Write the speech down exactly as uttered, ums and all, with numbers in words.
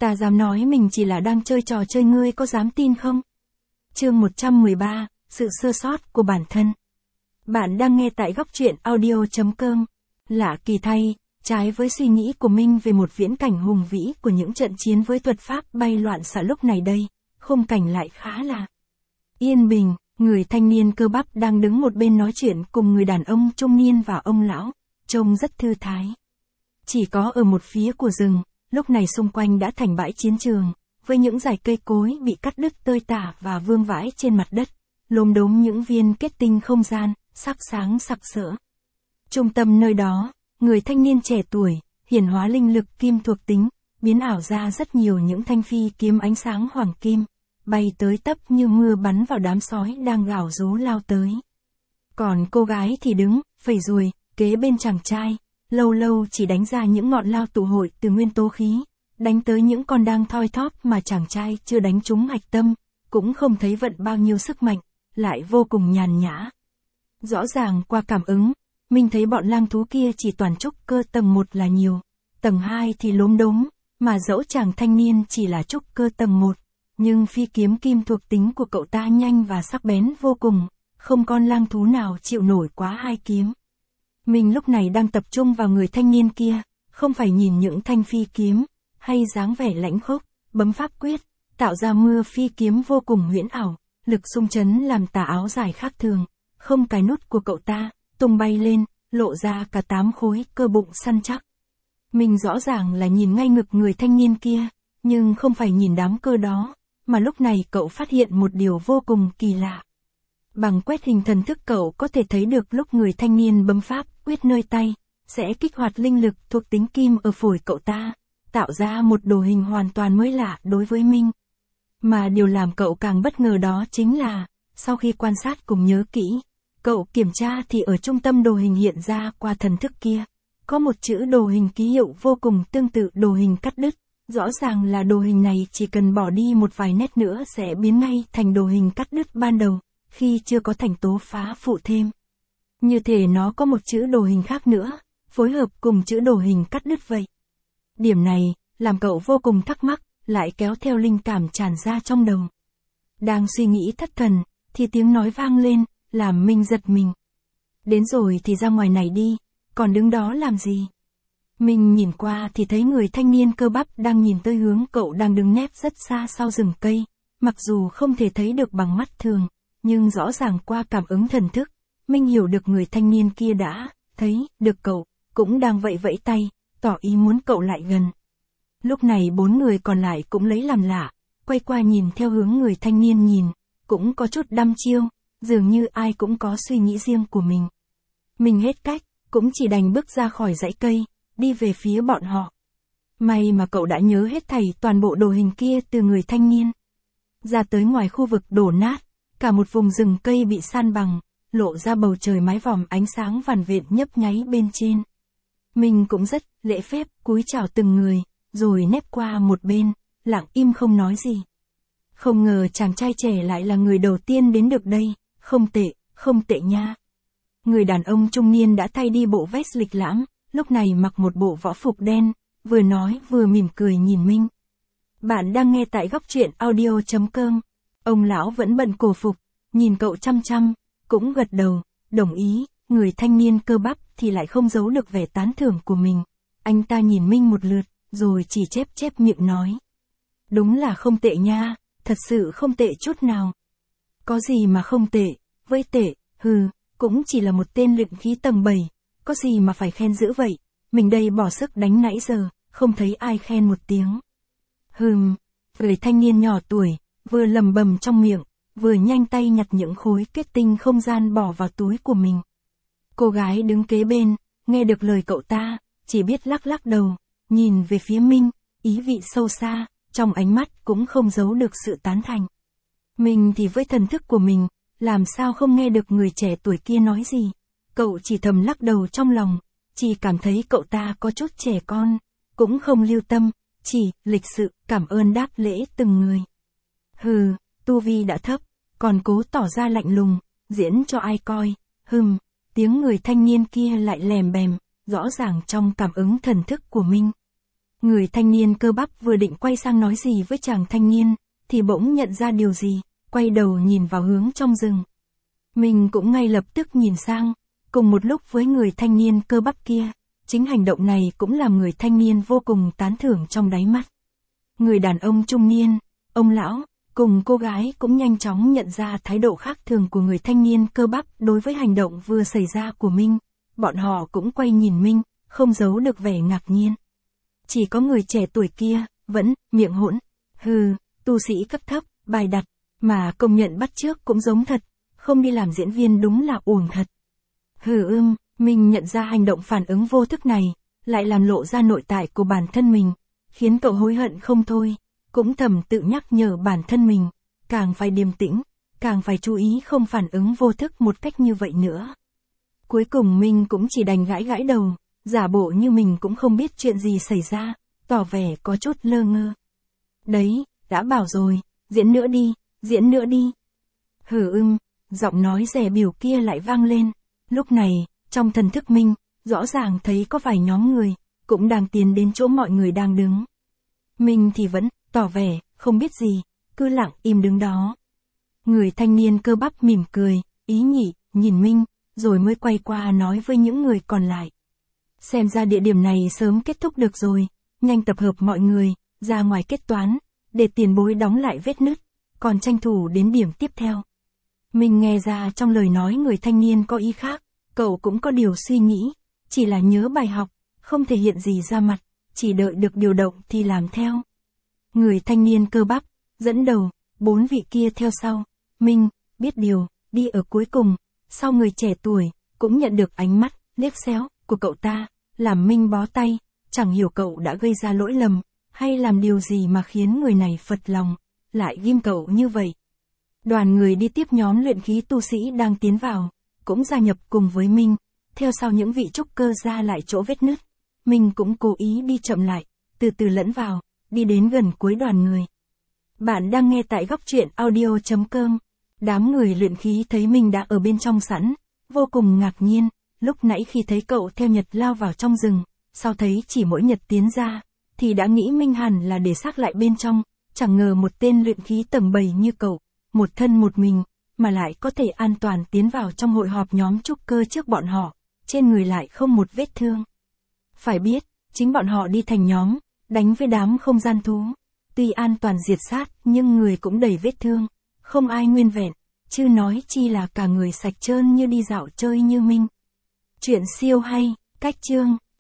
Ta dám nói mình chỉ là đang chơi trò chơi, ngươi có dám tin không? Chương một trăm mười ba, sự sơ sót của bản thân. Bạn đang nghe tại góc truyện audio chấm com. Lạ kỳ thay, trái với suy nghĩ của mình về một viễn cảnh hùng vĩ của những trận chiến với thuật pháp bay loạn xạ, lúc này đây, khung cảnh lại khá là yên bình. Người thanh niên cơ bắp đang đứng một bên nói chuyện cùng người đàn ông trung niên và ông lão, trông rất thư thái. Chỉ có ở một phía của rừng, lúc này xung quanh đã thành bãi chiến trường, với những dải cây cối bị cắt đứt tơi tả và vương vãi trên mặt đất, lốm đốm những viên kết tinh không gian, sắc sáng sặc sỡ. Trung tâm nơi đó, người thanh niên trẻ tuổi, hiển hóa linh lực kim thuộc tính, biến ảo ra rất nhiều những thanh phi kiếm ánh sáng hoàng kim, bay tới tấp như mưa bắn vào đám sói đang gào rú lao tới. Còn cô gái thì đứng, phẩy ruồi, kế bên chàng trai, lâu lâu chỉ đánh ra những ngọn lao tụ hội từ nguyên tố khí, đánh tới những con đang thoi thóp mà chàng trai chưa đánh trúng hạch tâm, cũng không thấy vận bao nhiêu sức mạnh, lại vô cùng nhàn nhã. Rõ ràng qua cảm ứng, mình thấy bọn lang thú kia chỉ toàn trúc cơ tầng một là nhiều, tầng hai thì lốm đốm, mà dẫu chàng thanh niên chỉ là trúc cơ tầng một, nhưng phi kiếm kim thuộc tính của cậu ta nhanh và sắc bén vô cùng, không con lang thú nào chịu nổi quá hai kiếm. Mình lúc này đang tập trung vào người thanh niên kia, không phải nhìn những thanh phi kiếm, hay dáng vẻ lãnh khốc, bấm pháp quyết, tạo ra mưa phi kiếm vô cùng huyễn ảo, lực xung chấn làm tà áo dài khác thường, không cái nút của cậu ta, tung bay lên, lộ ra cả tám khối cơ bụng săn chắc. Mình rõ ràng là nhìn ngay ngực người thanh niên kia, nhưng không phải nhìn đám cơ đó, mà lúc này cậu phát hiện một điều vô cùng kỳ lạ. Bằng quét hình thần thức cậu có thể thấy được lúc người thanh niên bấm pháp quyết nơi tay, sẽ kích hoạt linh lực thuộc tính kim ở phổi cậu ta, tạo ra một đồ hình hoàn toàn mới lạ đối với mình. Mà điều làm cậu càng bất ngờ đó chính là, sau khi quan sát cùng nhớ kỹ, cậu kiểm tra thì ở trung tâm đồ hình hiện ra qua thần thức kia, có một chữ đồ hình ký hiệu vô cùng tương tự đồ hình cắt đứt. Rõ ràng là đồ hình này chỉ cần bỏ đi một vài nét nữa sẽ biến ngay thành đồ hình cắt đứt ban đầu, khi chưa có thành tố phá phụ thêm. Như thể nó có một chữ đồ hình khác nữa, phối hợp cùng chữ đồ hình cắt đứt vậy. Điểm này, làm cậu vô cùng thắc mắc, lại kéo theo linh cảm tràn ra trong đầu. Đang suy nghĩ thất thần, thì tiếng nói vang lên, làm mình giật mình. Đến rồi thì ra ngoài này đi, còn đứng đó làm gì? Mình nhìn qua thì thấy người thanh niên cơ bắp đang nhìn tới hướng cậu đang đứng nép rất xa sau rừng cây, mặc dù không thể thấy được bằng mắt thường, nhưng rõ ràng qua cảm ứng thần thức, mình hiểu được người thanh niên kia đã thấy được cậu, cũng đang vẫy vẫy tay, tỏ ý muốn cậu lại gần. Lúc này bốn người còn lại cũng lấy làm lạ, quay qua nhìn theo hướng người thanh niên nhìn, cũng có chút đăm chiêu, dường như ai cũng có suy nghĩ riêng của mình. Mình hết cách, cũng chỉ đành bước ra khỏi dãy cây, đi về phía bọn họ. May mà cậu đã nhớ hết thảy toàn bộ đồ hình kia từ người thanh niên. Ra tới ngoài khu vực đổ nát, cả một vùng rừng cây bị san bằng, lộ ra bầu trời mái vòm ánh sáng vằn vện nhấp nháy bên trên. Mình cũng rất lễ phép cúi chào từng người, rồi nép qua một bên, lặng im không nói gì. Không ngờ chàng trai trẻ lại là người đầu tiên đến được đây, không tệ, không tệ nha. Người đàn ông trung niên đã thay đi bộ vest lịch lãm, lúc này mặc một bộ võ phục đen, vừa nói vừa mỉm cười nhìn mình. Bạn đang nghe tại góc truyện audio chấm com. Ông lão vẫn bận cổ phục, nhìn cậu chăm chăm, cũng gật đầu, đồng ý. Người thanh niên cơ bắp thì lại không giấu được vẻ tán thưởng của mình. Anh ta nhìn mình một lượt, rồi chỉ chép chép miệng nói. Đúng là không tệ nha, thật sự không tệ chút nào. Có gì mà không tệ, với tệ, hừ, cũng chỉ là một tên luyện khí tầng bảy, có gì mà phải khen dữ vậy, mình đây bỏ sức đánh nãy giờ, không thấy ai khen một tiếng. Hừm, người thanh niên nhỏ tuổi, vừa lầm bầm trong miệng, vừa nhanh tay nhặt những khối kết tinh không gian bỏ vào túi của mình. Cô gái đứng kế bên, nghe được lời cậu ta, chỉ biết lắc lắc đầu, nhìn về phía mình, ý vị sâu xa, trong ánh mắt cũng không giấu được sự tán thành. Mình thì với thần thức của mình, làm sao không nghe được người trẻ tuổi kia nói gì. Cậu chỉ thầm lắc đầu trong lòng, chỉ cảm thấy cậu ta có chút trẻ con, cũng không lưu tâm, chỉ lịch sự cảm ơn đáp lễ từng người. Hừ, tu vi đã thấp, còn cố tỏ ra lạnh lùng, diễn cho ai coi. Hừm, tiếng người thanh niên kia lại lèm bèm, rõ ràng trong cảm ứng thần thức của mình. Người thanh niên cơ bắp vừa định quay sang nói gì với chàng thanh niên, thì bỗng nhận ra điều gì, quay đầu nhìn vào hướng trong rừng. Mình cũng ngay lập tức nhìn sang, cùng một lúc với người thanh niên cơ bắp kia. Chính hành động này cũng làm người thanh niên vô cùng tán thưởng trong đáy mắt. Người đàn ông trung niên, ông lão, cùng cô gái cũng nhanh chóng nhận ra thái độ khác thường của người thanh niên cơ bắp đối với hành động vừa xảy ra của Minh. Bọn họ cũng quay nhìn Minh, không giấu được vẻ ngạc nhiên. Chỉ có người trẻ tuổi kia, vẫn, miệng hỗn. Hừ, tu sĩ cấp thấp, bài đặt, mà công nhận bắt chước cũng giống thật, không đi làm diễn viên đúng là uổng thật. Hừ ưm, Minh nhận ra hành động phản ứng vô thức này, lại làm lộ ra nội tại của bản thân mình, khiến cậu hối hận không thôi, cũng thầm tự nhắc nhở bản thân mình, càng phải điềm tĩnh, càng phải chú ý không phản ứng vô thức một cách như vậy nữa. Cuối cùng Minh cũng chỉ đành gãi gãi đầu, giả bộ như mình cũng không biết chuyện gì xảy ra, tỏ vẻ có chút lơ ngơ. Đấy, đã bảo rồi, diễn nữa đi, diễn nữa đi. Hừ ưm, giọng nói dè bỉu kia lại vang lên. Lúc này, trong thần thức Minh, rõ ràng thấy có vài nhóm người, cũng đang tiến đến chỗ mọi người đang đứng. Minh thì vẫn, tỏ vẻ, không biết gì, cứ lặng im đứng đó. Người thanh niên cơ bắp mỉm cười, ý nhị, nhìn Minh, rồi mới quay qua nói với những người còn lại. Xem ra địa điểm này sớm kết thúc được rồi, nhanh tập hợp mọi người, ra ngoài kết toán, để tiền bối đóng lại vết nứt, còn tranh thủ đến điểm tiếp theo. Mình nghe ra trong lời nói người thanh niên có ý khác, cậu cũng có điều suy nghĩ, chỉ là nhớ bài học, không thể hiện gì ra mặt, chỉ đợi được điều động thì làm theo. Người thanh niên cơ bắp, dẫn đầu, bốn vị kia theo sau, Minh, biết điều, đi ở cuối cùng, sau người trẻ tuổi, cũng nhận được ánh mắt, liếc xéo, của cậu ta, làm Minh bó tay, chẳng hiểu cậu đã gây ra lỗi lầm, hay làm điều gì mà khiến người này phật lòng, lại ghim cậu như vậy. Đoàn người đi tiếp nhóm luyện khí tu sĩ đang tiến vào, cũng gia nhập cùng với Minh, theo sau những vị trúc cơ ra lại chỗ vết nứt. Minh cũng cố ý đi chậm lại, từ từ lẫn vào, đi đến gần cuối đoàn người. Bạn đang nghe tại góc truyện audio chấm com. Đám người luyện khí thấy Minh đã ở bên trong sẵn, vô cùng ngạc nhiên, lúc nãy khi thấy cậu theo Nhật lao vào trong rừng, sau thấy chỉ mỗi Nhật tiến ra, thì đã nghĩ Minh hẳn là để xác lại bên trong, chẳng ngờ một tên luyện khí tầng bảy như cậu, một thân một mình, mà lại có thể an toàn tiến vào trong hội họp nhóm trúc cơ trước bọn họ, trên người lại không một vết thương. Phải biết, chính bọn họ đi thành nhóm, đánh với đám không gian thú, tuy an toàn diệt sát nhưng người cũng đầy vết thương, không ai nguyên vẹn, chứ nói chi là cả người sạch trơn như đi dạo chơi như Minh. Chuyện siêu hay, cách chương.